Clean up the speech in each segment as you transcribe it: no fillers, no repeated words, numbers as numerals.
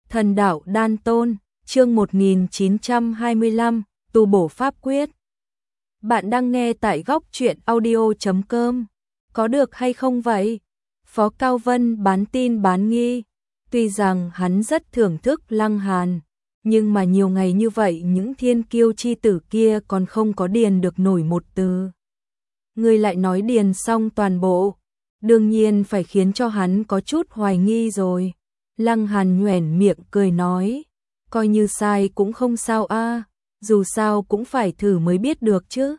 Thần đạo đan tôn, chương 1925, tu bổ pháp quyết. Bạn đang nghe tại góc truyện audio.com. Có được hay không vậy? Phó Cao Vân bán tin bán nghi. Tuy rằng hắn rất thưởng thức Lăng Hàn, nhưng mà nhiều ngày như vậy những thiên kiêu chi tử kia còn không có điền được nổi một từ. Người lại nói điền xong toàn bộ, đương nhiên phải khiến cho hắn có chút hoài nghi rồi. Lăng Hàn nhoẻn miệng cười nói, coi như sai cũng không sao a, dù sao cũng phải thử mới biết được chứ.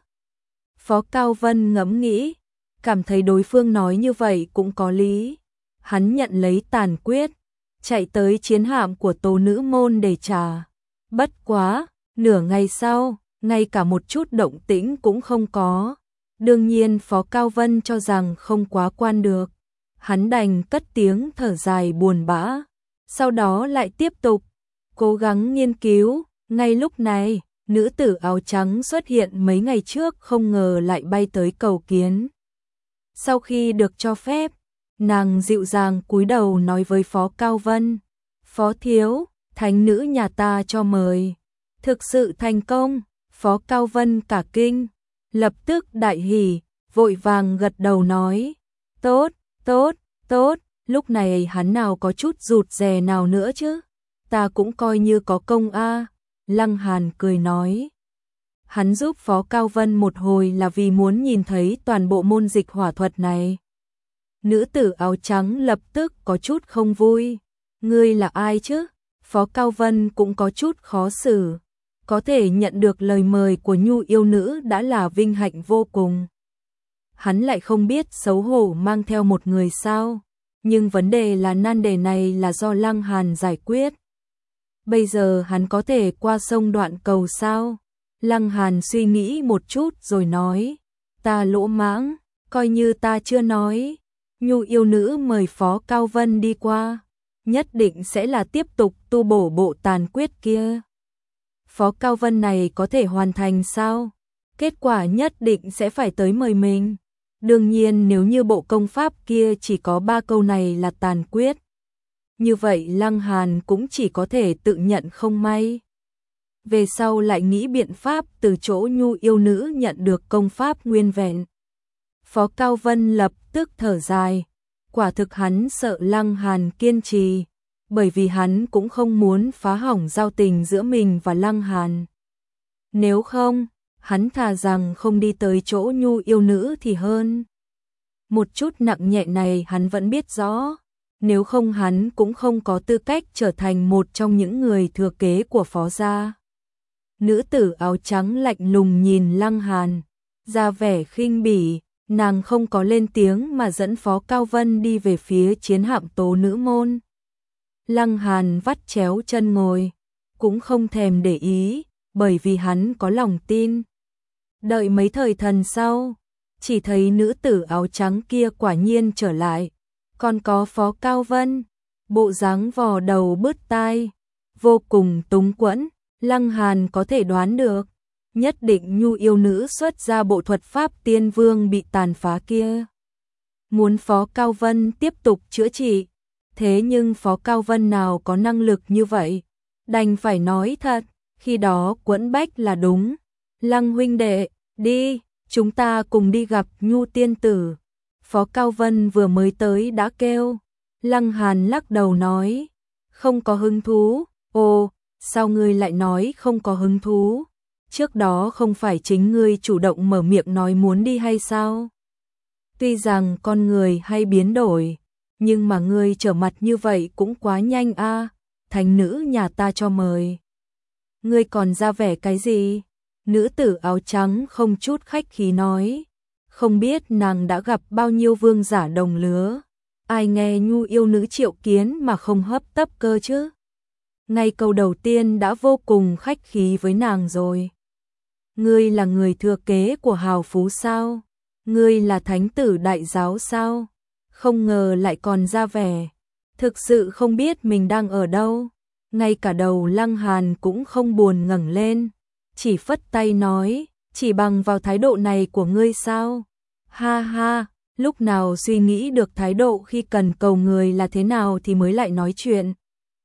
Phó Cao Vân ngẫm nghĩ, cảm thấy đối phương nói như vậy cũng có lý. Hắn nhận lấy tàn quyết, chạy tới chiến hạm của Tố Nữ Môn để trả. Bất quá, nửa ngày sau, ngay cả một chút động tĩnh cũng không có. Đương nhiên Phó Cao Vân cho rằng không quá quan được. Hắn đành cất tiếng thở dài buồn bã, sau đó lại tiếp tục cố gắng nghiên cứu. Ngay lúc này, nữ tử áo trắng xuất hiện mấy ngày trước không ngờ lại bay tới cầu kiến. Sau khi được cho phép, nàng dịu dàng cúi đầu nói với Phó Cao Vân, Phó thiếu, thánh nữ nhà ta cho mời. Thực sự thành công. Phó Cao Vân cả kinh, lập tức đại hỉ, vội vàng gật đầu nói, tốt, tốt, tốt. Lúc này hắn nào có chút rụt rè nào nữa chứ, ta cũng coi như có công a. Lăng Hàn cười nói, hắn giúp Phó Cao Vân một hồi là vì muốn nhìn thấy toàn bộ môn dịch hỏa thuật này. Nữ tử áo trắng lập tức có chút không vui, ngươi là ai chứ? Phó Cao Vân cũng có chút khó xử, có thể nhận được lời mời của Nhu yêu nữ đã là vinh hạnh vô cùng. Hắn lại không biết xấu hổ mang theo một người sao, nhưng vấn đề là nan đề này là do Lăng Hàn giải quyết. Bây giờ hắn có thể qua sông đoạn cầu sao? Lăng Hàn suy nghĩ một chút rồi nói, ta lỗ mãng, coi như ta chưa nói. Nhu yêu nữ mời Phó Cao Vân đi qua, nhất định sẽ là tiếp tục tu bổ bộ tàn quyết kia. Phó Cao Vân này có thể hoàn thành sao? Kết quả nhất định sẽ phải tới mời mình. Đương nhiên nếu như bộ công pháp kia chỉ có 3 câu này là tàn quyết, như vậy Lăng Hàn cũng chỉ có thể tự nhận không may. Về sau lại nghĩ biện pháp từ chỗ Nhu yêu nữ nhận được công pháp nguyên vẹn. Phó Cao Vân lập tức thở dài, quả thực hắn sợ Lăng Hàn kiên trì, bởi vì hắn cũng không muốn phá hỏng giao tình giữa mình và Lăng Hàn. Nếu không, hắn thà rằng không đi tới chỗ Nhu yêu nữ thì hơn. Một chút nặng nhẹ này hắn vẫn biết rõ, nếu không hắn cũng không có tư cách trở thành một trong những người thừa kế của Phó gia. Nữ tử áo trắng lạnh lùng nhìn Lăng Hàn, ra vẻ khinh bỉ, nàng không có lên tiếng mà dẫn Phó Cao Vân đi về phía chiến hạm Tố Nữ Môn. Lăng Hàn vắt chéo chân ngồi, cũng không thèm để ý, bởi vì hắn có lòng tin. Đợi mấy thời thần sau, chỉ thấy nữ tử áo trắng kia quả nhiên trở lại, còn có Phó Cao Vân, bộ dáng vò đầu bứt tai, vô cùng túng quẫn. Lăng Hàn có thể đoán được, nhất định Nhu yêu nữ xuất ra bộ thuật pháp tiên vương bị tàn phá kia, muốn Phó Cao Vân tiếp tục chữa trị. Thế nhưng Phó Cao Vân nào có năng lực như vậy, đành phải nói thật, khi đó quẫn bách là đúng. Lăng huynh đệ, đi, chúng ta cùng đi gặp Nhu tiên tử. Phó Cao Vân vừa mới tới đã kêu. Lăng Hàn lắc đầu nói, không có hứng thú. Ồ, sao ngươi lại nói không có hứng thú? Trước đó không phải chính ngươi chủ động mở miệng nói muốn đi hay sao? Tuy rằng con người hay biến đổi, nhưng mà ngươi trở mặt như vậy cũng quá nhanh a. Thánh nữ nhà ta cho mời, ngươi còn ra vẻ cái gì? Nữ tử áo trắng không chút khách khí nói, không biết nàng đã gặp bao nhiêu vương giả đồng lứa, ai nghe Nhu yêu nữ triệu kiến mà không hấp tấp cơ chứ. Ngay câu đầu tiên đã vô cùng khách khí với nàng rồi. Ngươi là người thừa kế của hào phú sao? Ngươi là thánh tử đại giáo sao? Không ngờ lại còn ra vẻ, thực sự không biết mình đang ở đâu. Ngay cả đầu Lăng Hàn cũng không buồn ngẩng lên, chỉ phất tay nói, chỉ bằng vào thái độ này của ngươi sao? Ha ha, lúc nào suy nghĩ được thái độ khi cần cầu người là thế nào thì mới lại nói chuyện.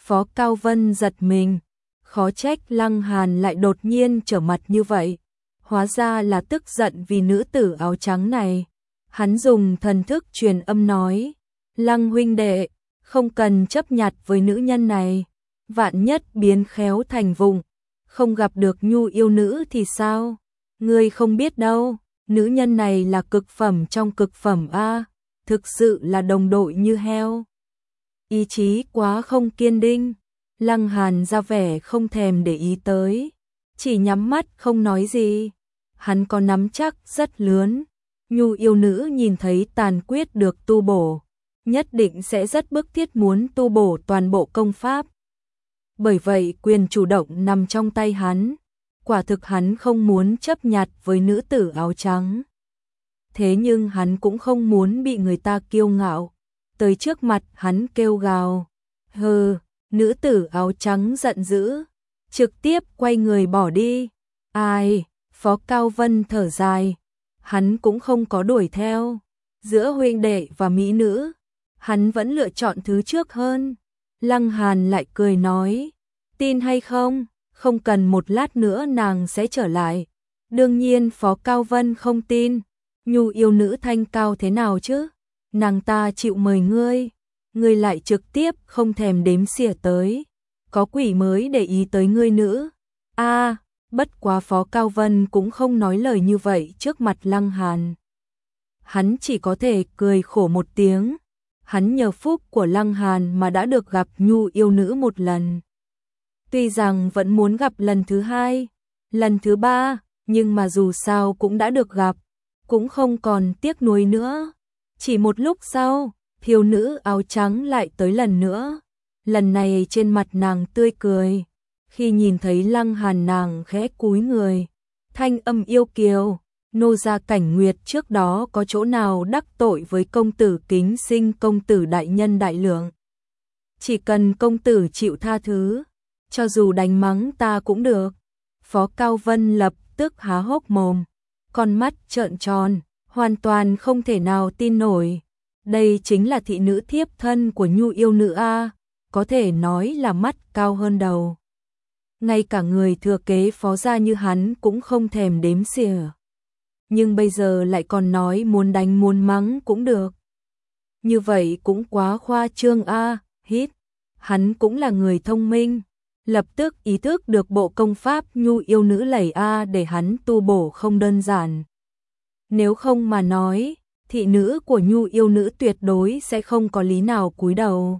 Phó Cao Vân giật mình, khó trách Lăng Hàn lại đột nhiên trở mặt như vậy. Hóa ra là tức giận vì nữ tử áo trắng này. Hắn dùng thần thức truyền âm nói, Lăng huynh đệ, không cần chấp nhặt với nữ nhân này, vạn nhất biến khéo thành vụng, không gặp được nhu yêu nữ thì sao? Ngươi không biết đâu, nữ nhân này là cực phẩm trong cực phẩm a, thực sự là đồng đội như heo. Ý chí quá không kiên định. Lăng Hàn ra vẻ không thèm để ý tới, chỉ nhắm mắt không nói gì. Hắn có nắm chắc rất lớn, nhu yêu nữ nhìn thấy tàn quyết được tu bổ, nhất định sẽ rất bức thiết muốn tu bổ toàn bộ công pháp. Bởi vậy quyền chủ động nằm trong tay hắn, quả thực hắn không muốn chấp nhặt với nữ tử áo trắng. Thế nhưng hắn cũng không muốn bị người ta kiêu ngạo, tới trước mặt hắn kêu gào. Hừ, nữ tử áo trắng giận dữ, trực tiếp quay người bỏ đi. Ai, Phó Cao Vân thở dài, hắn cũng không có đuổi theo. Giữa huynh đệ và mỹ nữ, hắn vẫn lựa chọn thứ trước hơn. Lăng Hàn lại cười nói, tin hay không, không cần một lát nữa nàng sẽ trở lại. Đương nhiên Phó Cao Vân không tin, nhu yêu nữ thanh cao thế nào chứ, nàng ta chịu mời ngươi lại trực tiếp không thèm đếm xỉa tới, có quỷ mới để ý tới ngươi nữ. A, bất quá Phó Cao Vân cũng không nói lời như vậy trước mặt Lăng Hàn. Hắn chỉ có thể cười khổ một tiếng, hắn nhờ phúc của Lăng Hàn mà đã được gặp nhu yêu nữ một lần. Tuy rằng vẫn muốn gặp lần thứ hai, lần thứ ba, nhưng mà dù sao cũng đã được gặp, cũng không còn tiếc nuối nữa. Chỉ một lúc sau, thiếu nữ áo trắng lại tới lần nữa. Lần này trên mặt nàng tươi cười. Khi nhìn thấy Lăng Hàn nàng khẽ cúi người. Thanh âm yêu kiều, nô gia Cảnh Nguyệt trước đó có chỗ nào đắc tội với công tử kính sinh công tử đại nhân đại lượng. Chỉ cần công tử chịu tha thứ, cho dù đánh mắng ta cũng được. Phó Cao Vân lập tức há hốc mồm, con mắt trợn tròn, hoàn toàn không thể nào tin nổi. Đây chính là thị nữ thiếp thân của nhu yêu nữ a, có thể nói là mắt cao hơn đầu. Ngay cả người thừa kế Phó gia như hắn cũng không thèm đếm xỉa. Nhưng bây giờ lại còn nói muốn đánh muốn mắng cũng được. Như vậy cũng quá khoa trương a, hít. Hắn cũng là người thông minh, lập tức ý thức được bộ công pháp nhu yêu nữ lẩy a để hắn tu bổ không đơn giản. Nếu không mà nói, thị nữ của nhu yêu nữ tuyệt đối sẽ không có lý nào cúi đầu.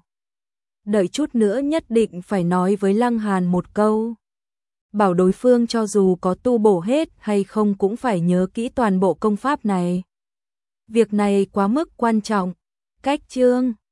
Đợi chút nữa nhất định phải nói với Lăng Hàn một câu. Bảo đối phương cho dù có tu bổ hết hay không cũng phải nhớ kỹ toàn bộ công pháp này. Việc này quá mức quan trọng. Cách chương